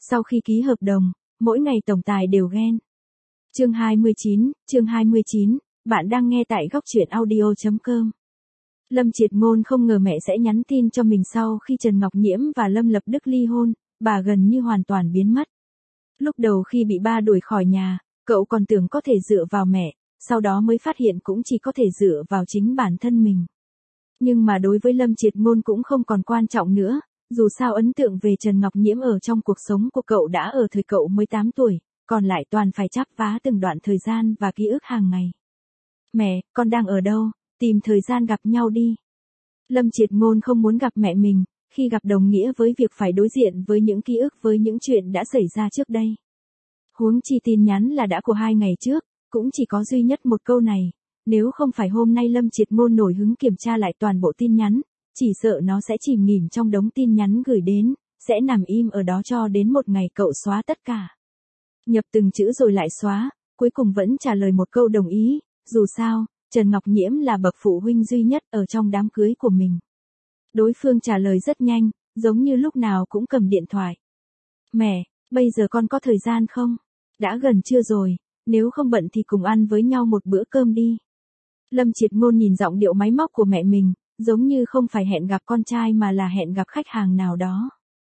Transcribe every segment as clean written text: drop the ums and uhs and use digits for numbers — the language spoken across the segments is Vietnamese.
Sau khi ký hợp đồng, mỗi ngày tổng tài đều ghen. Chương 29, bạn đang nghe tại góc truyện audio.com. Lâm Triệt Ngôn không ngờ mẹ sẽ nhắn tin cho mình sau khi Trần Ngọc Nhiễm và Lâm Lập Đức ly hôn, bà gần như hoàn toàn biến mất. Lúc đầu khi bị ba đuổi khỏi nhà, cậu còn tưởng có thể dựa vào mẹ, sau đó mới phát hiện cũng chỉ có thể dựa vào chính bản thân mình. Nhưng mà đối với Lâm Triệt Ngôn cũng không còn quan trọng nữa, dù sao ấn tượng về Trần Ngọc Nhiễm ở trong cuộc sống của cậu đã ở thời cậu mới 8 tuổi, còn lại toàn phải chắp vá từng đoạn thời gian và ký ức hàng ngày. Mẹ, con đang ở đâu, tìm thời gian gặp nhau đi. Lâm Triệt Ngôn không muốn gặp mẹ mình, khi gặp đồng nghĩa với việc phải đối diện với những ký ức với những chuyện đã xảy ra trước đây. Huống chi tin nhắn là đã của 2 ngày trước, cũng chỉ có duy nhất một câu này, nếu không phải hôm nay Lâm Triệt Ngôn nổi hứng kiểm tra lại toàn bộ tin nhắn, chỉ sợ nó sẽ chìm nghỉm trong đống tin nhắn gửi đến, sẽ nằm im ở đó cho đến một ngày cậu xóa tất cả. Nhập từng chữ rồi lại xóa, cuối cùng vẫn trả lời một câu đồng ý, dù sao, Trần Ngọc Nhiễm là bậc phụ huynh duy nhất ở trong đám cưới của mình. Đối phương trả lời rất nhanh, giống như lúc nào cũng cầm điện thoại. Mẹ, bây giờ con có thời gian không? Đã gần trưa rồi, nếu không bận thì cùng ăn với nhau một bữa cơm đi. Lâm Triệt Ngôn nhìn giọng điệu máy móc của mẹ mình, giống như không phải hẹn gặp con trai mà là hẹn gặp khách hàng nào đó.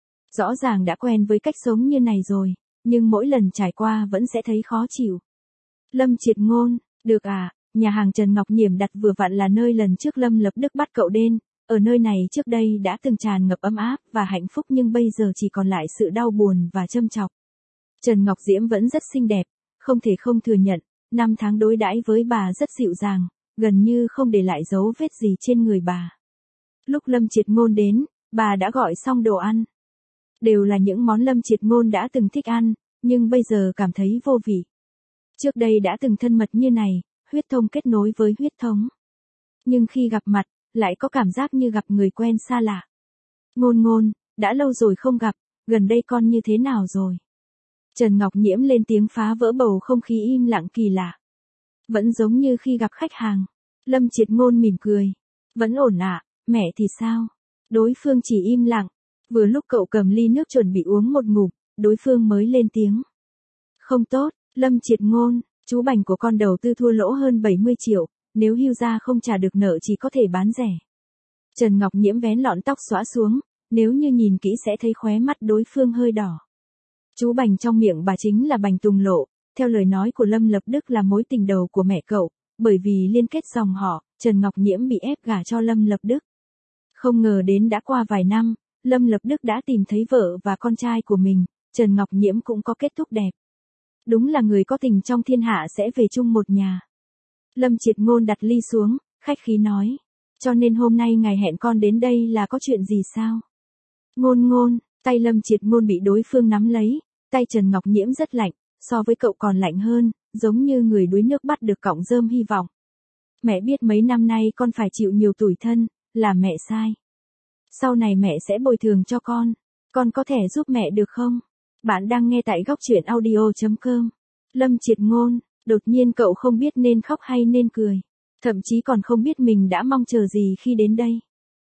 Rõ ràng đã quen với cách sống như này rồi, nhưng mỗi lần trải qua vẫn sẽ thấy khó chịu. Lâm Triệt Ngôn, được à, nhà hàng Trần Ngọc Nhiễm đặt vừa vặn là nơi lần trước Lâm Lập Đức bắt cậu đến, ở nơi này trước đây đã từng tràn ngập ấm áp và hạnh phúc nhưng bây giờ chỉ còn lại sự đau buồn và châm chọc. Trần Ngọc Diễm vẫn rất xinh đẹp, không thể không thừa nhận, 5 tháng đối đãi với bà rất dịu dàng, gần như không để lại dấu vết gì trên người bà. Lúc Lâm Triệt Ngôn đến, bà đã gọi xong đồ ăn. Đều là những món Lâm Triệt Ngôn đã từng thích ăn, nhưng bây giờ cảm thấy vô vị. Trước đây đã từng thân mật như này, huyết thống kết nối với huyết thống. Nhưng khi gặp mặt, lại có cảm giác như gặp người quen xa lạ. Ngôn Ngôn, đã lâu rồi không gặp, gần đây con như thế nào rồi? Trần Ngọc Nhiễm lên tiếng phá vỡ bầu không khí im lặng kỳ lạ. Vẫn giống như khi gặp khách hàng. Lâm Triệt Ngôn mỉm cười. Vẫn ổn ạ, mẹ thì sao? Đối phương chỉ im lặng. Vừa lúc cậu cầm ly nước chuẩn bị uống một ngụm, đối phương mới lên tiếng. Không tốt, Lâm Triệt Ngôn, chú Bành của con đầu tư thua lỗ hơn 70 triệu, nếu hưu ra không trả được nợ chỉ có thể bán rẻ. Trần Ngọc Nhiễm vén lọn tóc xõa xuống, nếu như nhìn kỹ sẽ thấy khóe mắt đối phương hơi đỏ. Chú Bành trong miệng bà chính là Bành Tùng Lộ, theo lời nói của Lâm Lập Đức là mối tình đầu của mẹ cậu, bởi vì liên kết dòng họ, Trần Ngọc Nhiễm bị ép gả cho Lâm Lập Đức. Không ngờ đến đã qua vài năm, Lâm Lập Đức đã tìm thấy vợ và con trai của mình, Trần Ngọc Nhiễm cũng có kết thúc đẹp. Đúng là người có tình trong thiên hạ sẽ về chung một nhà. Lâm Triệt Ngôn đặt ly xuống, khách khí nói. Cho nên hôm nay ngài hẹn con đến đây là có chuyện gì sao? Ngôn Ngôn, tay Lâm Triệt Ngôn bị đối phương nắm lấy, tay Trần Ngọc Nhiễm rất lạnh, so với cậu còn lạnh hơn, giống như người đuối nước bắt được cọng rơm hy vọng. Mẹ biết mấy năm nay con phải chịu nhiều tủi thân, là mẹ sai. Sau này mẹ sẽ bồi thường cho con có thể giúp mẹ được không? Bạn đang nghe tại góc truyện audio.com. Lâm Triệt Ngôn, đột nhiên cậu không biết nên khóc hay nên cười. Thậm chí còn không biết mình đã mong chờ gì khi đến đây.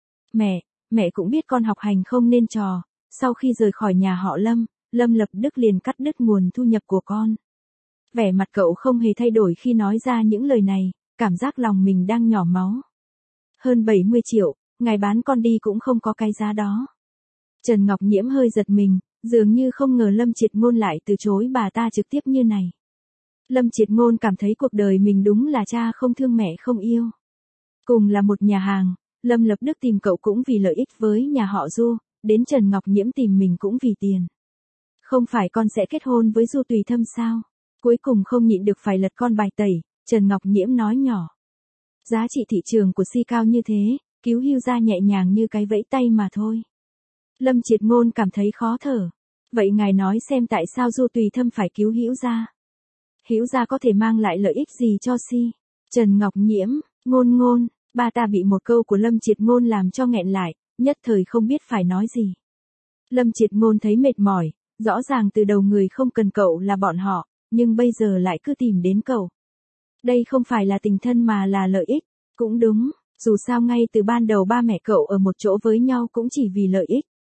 Mẹ cũng biết con học hành không nên trò, sau khi rời khỏi nhà họ Lâm, Lâm Lập Đức liền cắt đứt nguồn thu nhập của con. Vẻ mặt cậu không hề thay đổi khi nói ra những lời này, cảm giác lòng mình đang nhỏ máu. Hơn 70 triệu, ngài bán con đi cũng không có cái giá đó. Trần Ngọc Nhiễm hơi giật mình, dường như không ngờ Lâm Triệt Ngôn lại từ chối bà ta trực tiếp như này. Lâm Triệt Ngôn cảm thấy cuộc đời mình đúng là cha không thương mẹ không yêu. Cùng là một nhà hàng, Lâm Lập Đức tìm cậu cũng vì lợi ích với nhà họ Du, đến Trần Ngọc Nhiễm tìm mình cũng vì tiền. Không phải con sẽ kết hôn với Du Tùy Thâm sao? Cuối cùng không nhịn được phải lật con bài tẩy, Trần Ngọc Nhiễm nói nhỏ. Giá trị thị trường của Si cao như thế, cứu hưu ra nhẹ nhàng như cái vẫy tay mà thôi. Lâm Triệt Ngôn cảm thấy khó thở. Vậy ngài nói xem tại sao Du Tùy Thâm phải cứu Hữu Gia? Hữu Gia có thể mang lại lợi ích gì cho Si? Trần Ngọc Nhiễm, Ngôn, bà ta bị một câu của Lâm Triệt Ngôn làm cho nghẹn lại, nhất thời không biết phải nói gì. Lâm Triệt Ngôn thấy mệt mỏi, rõ ràng từ đầu người không cần cậu là bọn họ, nhưng bây giờ lại cứ tìm đến cậu. Đây không phải là tình thân mà là lợi ích, cũng đúng, dù sao ngay từ ban đầu ba mẹ cậu ở một chỗ với nhau cũng chỉ vì lợi ích.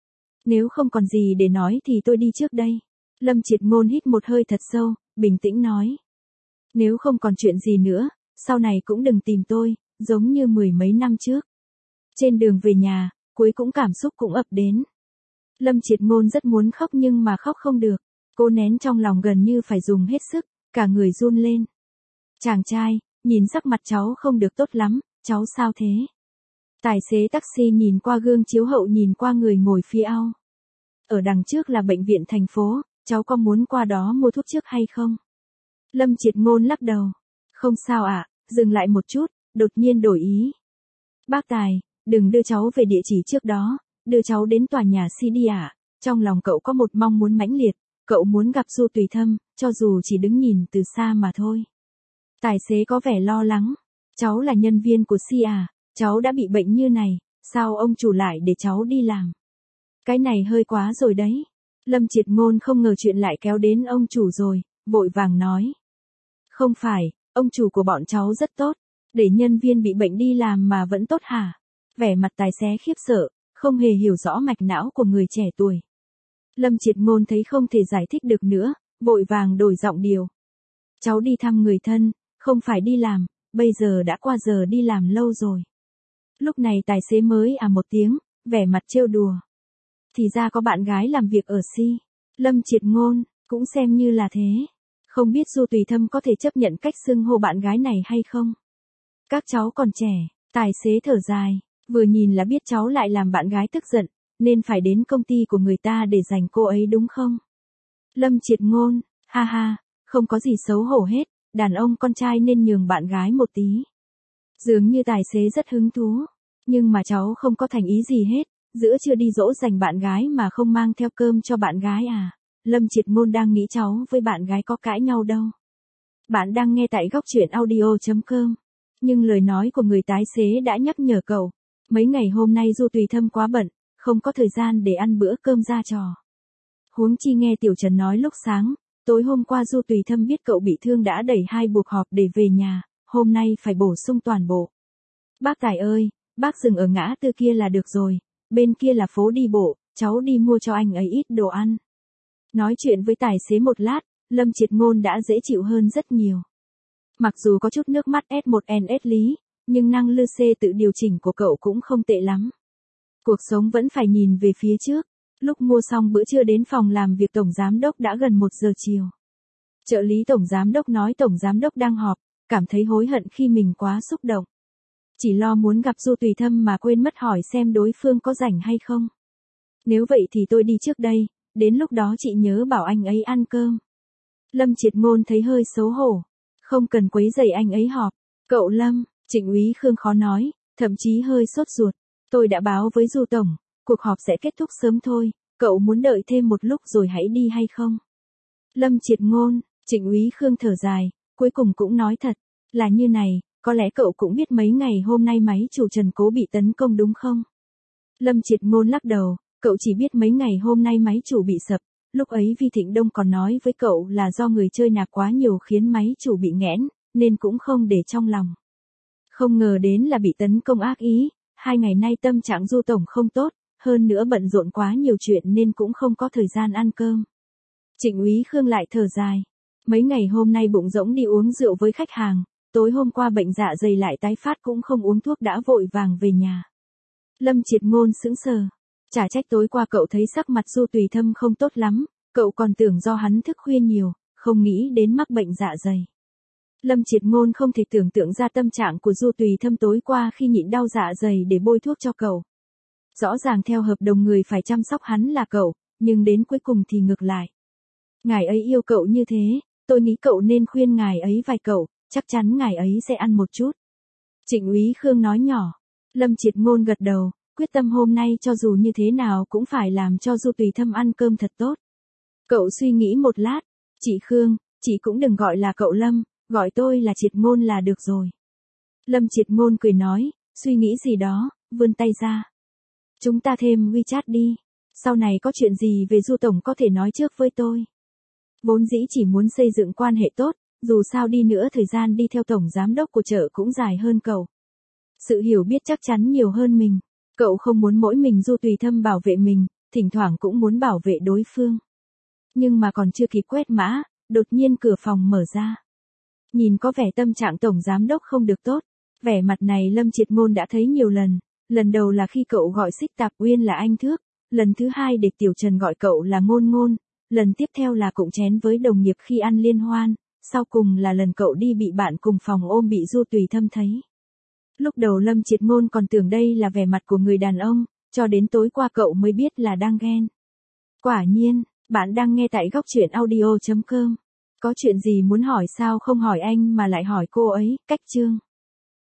Nếu không còn gì để nói thì tôi đi trước đây. Lâm Triệt Ngôn hít một hơi thật sâu, bình tĩnh nói. Nếu không còn chuyện gì nữa, sau này cũng đừng tìm tôi, giống như mười mấy năm trước. Trên đường về nhà, cuối cũng cảm xúc cũng ập đến. Lâm Triệt Ngôn rất muốn khóc nhưng mà khóc không được. Cô nén trong lòng gần như phải dùng hết sức, cả người run lên. Chàng trai, nhìn sắc mặt cháu không được tốt lắm, cháu sao thế? Tài xế taxi nhìn qua gương chiếu hậu nhìn qua người ngồi phía sau. Ở đằng trước là bệnh viện thành phố, cháu có muốn qua đó mua thuốc trước hay không? Lâm Triệt Ngôn lắc đầu. Không sao ạ, dừng lại một chút, đột nhiên đổi ý. Bác Tài, đừng đưa cháu về địa chỉ trước đó, đưa cháu đến tòa nhà CD ạ. Trong lòng cậu có một mong muốn mãnh liệt, cậu muốn gặp Du Tùy Thâm, cho dù chỉ đứng nhìn từ xa mà thôi. Tài xế có vẻ lo lắng. Cháu là nhân viên của Si à, cháu đã bị bệnh như này, sao ông chủ lại để cháu đi làm? Cái này hơi quá rồi đấy. Lâm Triệt Ngôn không ngờ chuyện lại kéo đến ông chủ rồi, vội vàng nói. Không phải, ông chủ của bọn cháu rất tốt, để nhân viên bị bệnh đi làm mà vẫn tốt hả? Vẻ mặt tài xế khiếp sợ, không hề hiểu rõ mạch não của người trẻ tuổi. Lâm Triệt Ngôn thấy không thể giải thích được nữa, vội vàng đổi giọng điệu. Cháu đi thăm người thân, không phải đi làm, bây giờ đã qua giờ đi làm lâu rồi. Lúc này tài xế mới một tiếng, vẻ mặt trêu đùa. Thì ra có bạn gái làm việc ở Si. Lâm Triệt Ngôn, cũng xem như là thế. Không biết Du Tùy Thâm có thể chấp nhận cách xưng hô bạn gái này hay không? Các cháu còn trẻ, tài xế thở dài, vừa nhìn là biết cháu lại làm bạn gái tức giận, nên phải đến công ty của người ta để giành cô ấy đúng không? Lâm Triệt Ngôn, ha ha, không có gì xấu hổ hết, đàn ông con trai nên nhường bạn gái một tí. Dường như tài xế rất hứng thú, nhưng mà cháu không có thành ý gì hết, giữa trưa đi dỗ dành bạn gái mà không mang theo cơm cho bạn gái à? Lâm Triệt Ngôn đang nghĩ cháu với bạn gái có cãi nhau đâu. Bạn đang nghe tại góc truyện audio.com. Nhưng lời nói của người tài xế đã nhắc nhở cậu. Mấy ngày hôm nay Du Tùy Thâm quá bận, không có thời gian để ăn bữa cơm ra trò. Huống chi nghe Tiểu Trần nói lúc sáng, tối hôm qua Du Tùy Thâm biết cậu bị thương đã đẩy 2 buộc họp để về nhà, hôm nay phải bổ sung toàn bộ. Bác Tài ơi, bác dừng ở ngã tư kia là được rồi, bên kia là phố đi bộ, cháu đi mua cho anh ấy ít đồ ăn. Nói chuyện với tài xế một lát, Lâm Triệt Ngôn đã dễ chịu hơn rất nhiều. Mặc dù có chút nước mắt S1NS lý, nhưng năng lực tự điều chỉnh của cậu cũng không tệ lắm. Cuộc sống vẫn phải nhìn về phía trước. Lúc mua xong bữa trưa đến phòng làm việc tổng giám đốc đã gần 1 giờ chiều. Trợ lý tổng giám đốc nói tổng giám đốc đang họp, cảm thấy hối hận khi mình quá xúc động. Chỉ lo muốn gặp Du Tùy Thâm mà quên mất hỏi xem đối phương có rảnh hay không. Nếu vậy thì tôi đi trước đây, đến lúc đó chị nhớ bảo anh ấy ăn cơm. Lâm Triệt Ngôn thấy hơi xấu hổ. Không cần quấy rầy anh ấy họp. Cậu Lâm, Trịnh úy Khương khó nói, thậm chí hơi sốt ruột. Tôi đã báo với Du Tổng, cuộc họp sẽ kết thúc sớm thôi, cậu muốn đợi thêm một lúc rồi hãy đi hay không? Lâm Triệt Ngôn, Trịnh úy Khương thở dài, cuối cùng cũng nói thật, là như này, có lẽ cậu cũng biết mấy ngày hôm nay máy chủ Trần Cố bị tấn công đúng không? Lâm Triệt Ngôn lắc đầu, cậu chỉ biết mấy ngày hôm nay máy chủ bị sập, lúc ấy Vi Thịnh Đông còn nói với cậu là do người chơi nạp quá nhiều khiến máy chủ bị nghẽn, nên cũng không để trong lòng. Không ngờ đến là bị tấn công ác ý, 2 ngày nay tâm trạng Du Tổng không tốt, hơn nữa bận rộn quá nhiều chuyện nên cũng không có thời gian ăn cơm. Trịnh úy Khương lại thở dài. Mấy ngày hôm nay bụng rỗng đi uống rượu với khách hàng, tối hôm qua bệnh dạ dày lại tái phát cũng không uống thuốc đã vội vàng về nhà. Lâm Triệt Ngôn sững sờ. Chả trách tối qua cậu thấy sắc mặt Du Tùy Thâm không tốt lắm, cậu còn tưởng do hắn thức khuya nhiều, không nghĩ đến mắc bệnh dạ dày. Lâm Triệt Ngôn không thể tưởng tượng ra tâm trạng của Du Tùy Thâm tối qua khi nhịn đau dạ dày để bôi thuốc cho cậu. Rõ ràng theo hợp đồng người phải chăm sóc hắn là cậu, nhưng đến cuối cùng thì ngược lại. Ngài ấy yêu cậu như thế, tôi nghĩ cậu nên khuyên ngài ấy vài cậu, chắc chắn ngài ấy sẽ ăn một chút. Trịnh úy Khương nói nhỏ. Lâm Triệt Ngôn gật đầu, quyết tâm hôm nay cho dù như thế nào cũng phải làm cho Du Tùy Thâm ăn cơm thật tốt. Cậu suy nghĩ một lát. Chị Khương, chị cũng đừng gọi là cậu Lâm, gọi tôi là Triệt Ngôn là được rồi. Lâm Triệt Ngôn cười nói, suy nghĩ gì đó, vươn tay ra. Chúng ta thêm WeChat đi. Sau này có chuyện gì về Du Tổng có thể nói trước với tôi. Vốn dĩ chỉ muốn xây dựng quan hệ tốt, dù sao đi nữa thời gian đi theo tổng giám đốc của chợ cũng dài hơn cậu. Sự hiểu biết chắc chắn nhiều hơn mình. Cậu không muốn mỗi mình Du Tùy Thâm bảo vệ mình, thỉnh thoảng cũng muốn bảo vệ đối phương. Nhưng mà còn chưa kịp quét mã, đột nhiên cửa phòng mở ra. Nhìn có vẻ tâm trạng tổng giám đốc không được tốt. Vẻ mặt này Lâm Triệt Ngôn đã thấy nhiều lần. Lần đầu là khi cậu gọi Xích Tạp Uyên là anh Thước. Lần thứ hai Địch Tiểu Trần gọi cậu là Ngôn Ngôn. Lần tiếp theo là cụng chén với đồng nghiệp khi ăn liên hoan. Sau cùng là lần cậu đi bị bạn cùng phòng ôm bị Du Tùy Thâm thấy. Lúc đầu Lâm Triệt Ngôn còn tưởng đây là vẻ mặt của người đàn ông, cho đến tối qua cậu mới biết là đang ghen. Quả nhiên, bạn đang nghe tại góc truyện audio.com. Có chuyện gì muốn hỏi sao không hỏi anh mà lại hỏi cô ấy, cách chương.